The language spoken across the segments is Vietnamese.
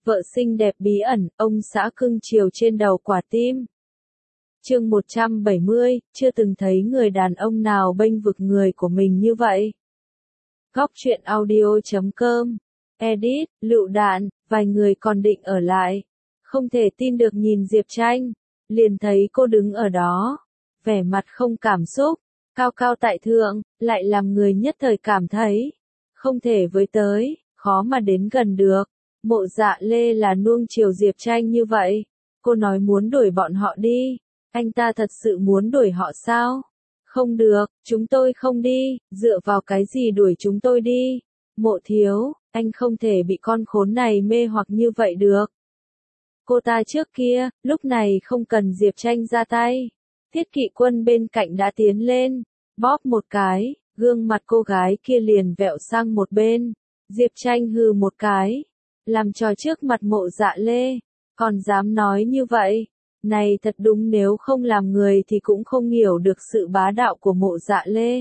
vợ xinh đẹp bí ẩn, ông xã cưng chiều trên đầu quả tim. Chương 170, chưa từng thấy người đàn ông nào bênh vực người của mình như vậy. Góc truyện audio.com. Edit, lựu đạn, vài người còn định ở lại. Không thể tin được nhìn Diệp Tranh, liền thấy cô đứng ở đó, vẻ mặt không cảm xúc, cao cao tại thượng, lại làm người nhất thời cảm thấy không thể với tới, khó mà đến gần được. Mộ Dạ Lê là nuông chiều Diệp Tranh như vậy, cô nói muốn đuổi bọn họ đi, anh ta thật sự muốn đuổi họ sao? Không được, chúng tôi không đi, dựa vào cái gì đuổi chúng tôi đi? Mộ thiếu, anh không thể bị con khốn này mê hoặc như vậy được. Cô ta trước kia, lúc này không cần Diệp Tranh ra tay. Thiết Kỵ Quân bên cạnh đã tiến lên, bóp một cái, gương mặt cô gái kia liền vẹo sang một bên. Diệp Tranh hừ một cái, làm trò trước mặt Mộ Dạ Lê, còn dám nói như vậy. Này thật đúng, nếu không làm người thì cũng không hiểu được sự bá đạo của Mộ Dạ Lê.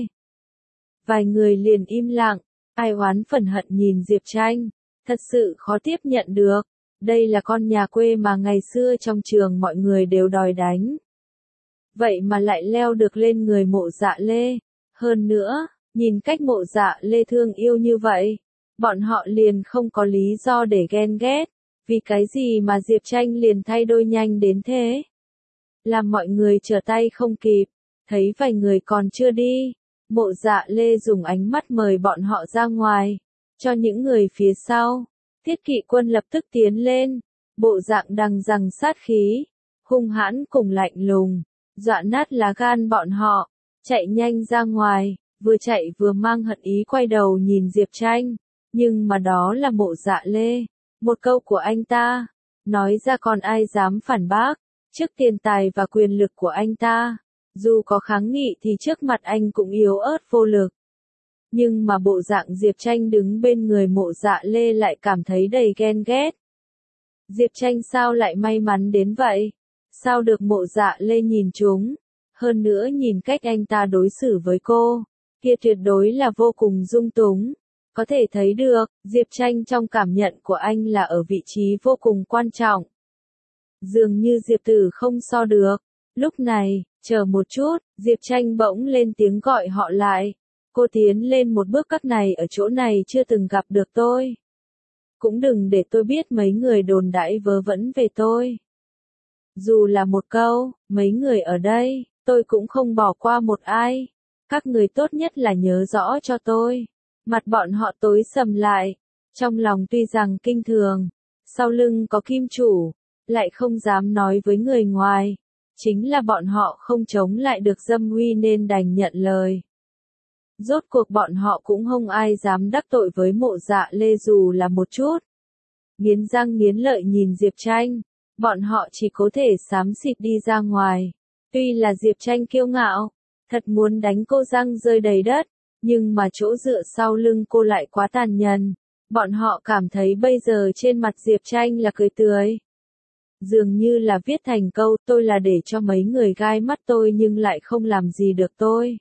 Vài người liền im lặng, ai oán phẫn hận nhìn Diệp Tranh, thật sự khó tiếp nhận được. Đây là con nhà quê mà ngày xưa trong trường mọi người đều đòi đánh. Vậy mà lại leo được lên người Mộ Dạ Lê. Hơn nữa, nhìn cách Mộ Dạ Lê thương yêu như vậy, bọn họ liền không có lý do để ghen ghét. Vì cái gì mà Diệp Tranh liền thay đổi nhanh đến thế? Làm mọi người trở tay không kịp, thấy vài người còn chưa đi. Mộ Dạ Lê dùng ánh mắt mời bọn họ ra ngoài, cho những người phía sau. Thiết Kỵ Quân lập tức tiến lên, bộ dạng đằng đằng sát khí, hung hãn cùng lạnh lùng, dọa nát lá gan bọn họ, chạy nhanh ra ngoài, vừa chạy vừa mang hận ý quay đầu nhìn Diệp Tranh, nhưng mà đó là Mộ Dạ Lê, một câu của anh ta, nói ra còn ai dám phản bác, trước tiền tài và quyền lực của anh ta, dù có kháng nghị thì trước mặt anh cũng yếu ớt vô lực. Nhưng mà bộ dạng Diệp Tranh đứng bên người Mộ Dạ Lê lại cảm thấy đầy ghen ghét. Diệp Tranh sao lại may mắn đến vậy? Sao được Mộ Dạ Lê nhìn trúng? Hơn nữa nhìn cách anh ta đối xử với cô, kia tuyệt đối là vô cùng dung túng. Có thể thấy được, Diệp Tranh trong cảm nhận của anh là ở vị trí vô cùng quan trọng. Dường như Diệp Tử không so được. Lúc này, chờ một chút, Diệp Tranh bỗng lên tiếng gọi họ lại. Cô tiến lên một bước, các này ở chỗ này chưa từng gặp được tôi. Cũng đừng để tôi biết mấy người đồn đãi vớ vẩn về tôi. Dù là một câu, mấy người ở đây, tôi cũng không bỏ qua một ai. Các người tốt nhất là nhớ rõ cho tôi. Mặt bọn họ tối sầm lại, trong lòng tuy rằng kinh thường, sau lưng có kim chủ, lại không dám nói với người ngoài. Chính là bọn họ không chống lại được dâm uy nên đành nhận lời. Rốt cuộc bọn họ cũng không ai dám đắc tội với Mộ Dạ Lê dù là một chút. Nghiến răng nghiến lợi nhìn Diệp Tranh, bọn họ chỉ có thể xám xịt đi ra ngoài. Tuy là Diệp Tranh kiêu ngạo, thật muốn đánh cô răng rơi đầy đất, nhưng mà chỗ dựa sau lưng cô lại quá tàn nhẫn. Bọn họ cảm thấy bây giờ trên mặt Diệp Tranh là cười tươi. Dường như là viết thành câu, tôi là để cho mấy người gai mắt tôi nhưng lại không làm gì được tôi.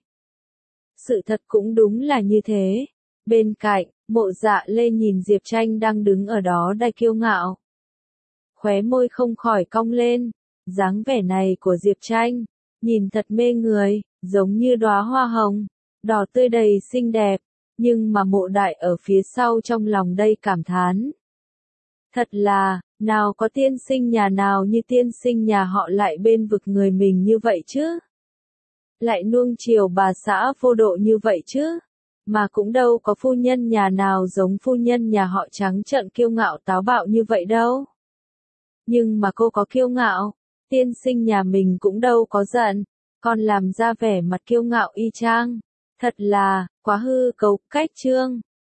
Sự thật cũng đúng là như thế. Bên cạnh, Mộ Dạ Lê nhìn Diệp Tranh đang đứng ở đó đầy kiêu ngạo. Khóe môi không khỏi cong lên, dáng vẻ này của Diệp Tranh, nhìn thật mê người, giống như đóa hoa hồng, đỏ tươi đầy xinh đẹp, nhưng mà Mộ Đại ở phía sau trong lòng đây cảm thán. Thật là, nào có tiên sinh nhà nào như tiên sinh nhà họ lại bên vực người mình như vậy chứ? Lại nuông chiều bà xã vô độ như vậy chứ? Mà cũng đâu có phu nhân nhà nào giống phu nhân nhà họ trắng trợn kiêu ngạo táo bạo như vậy đâu. Nhưng mà cô có kiêu ngạo, tiên sinh nhà mình cũng đâu có giận, còn làm ra vẻ mặt kiêu ngạo y chang. Thật là, quá hư cấu, cách chương.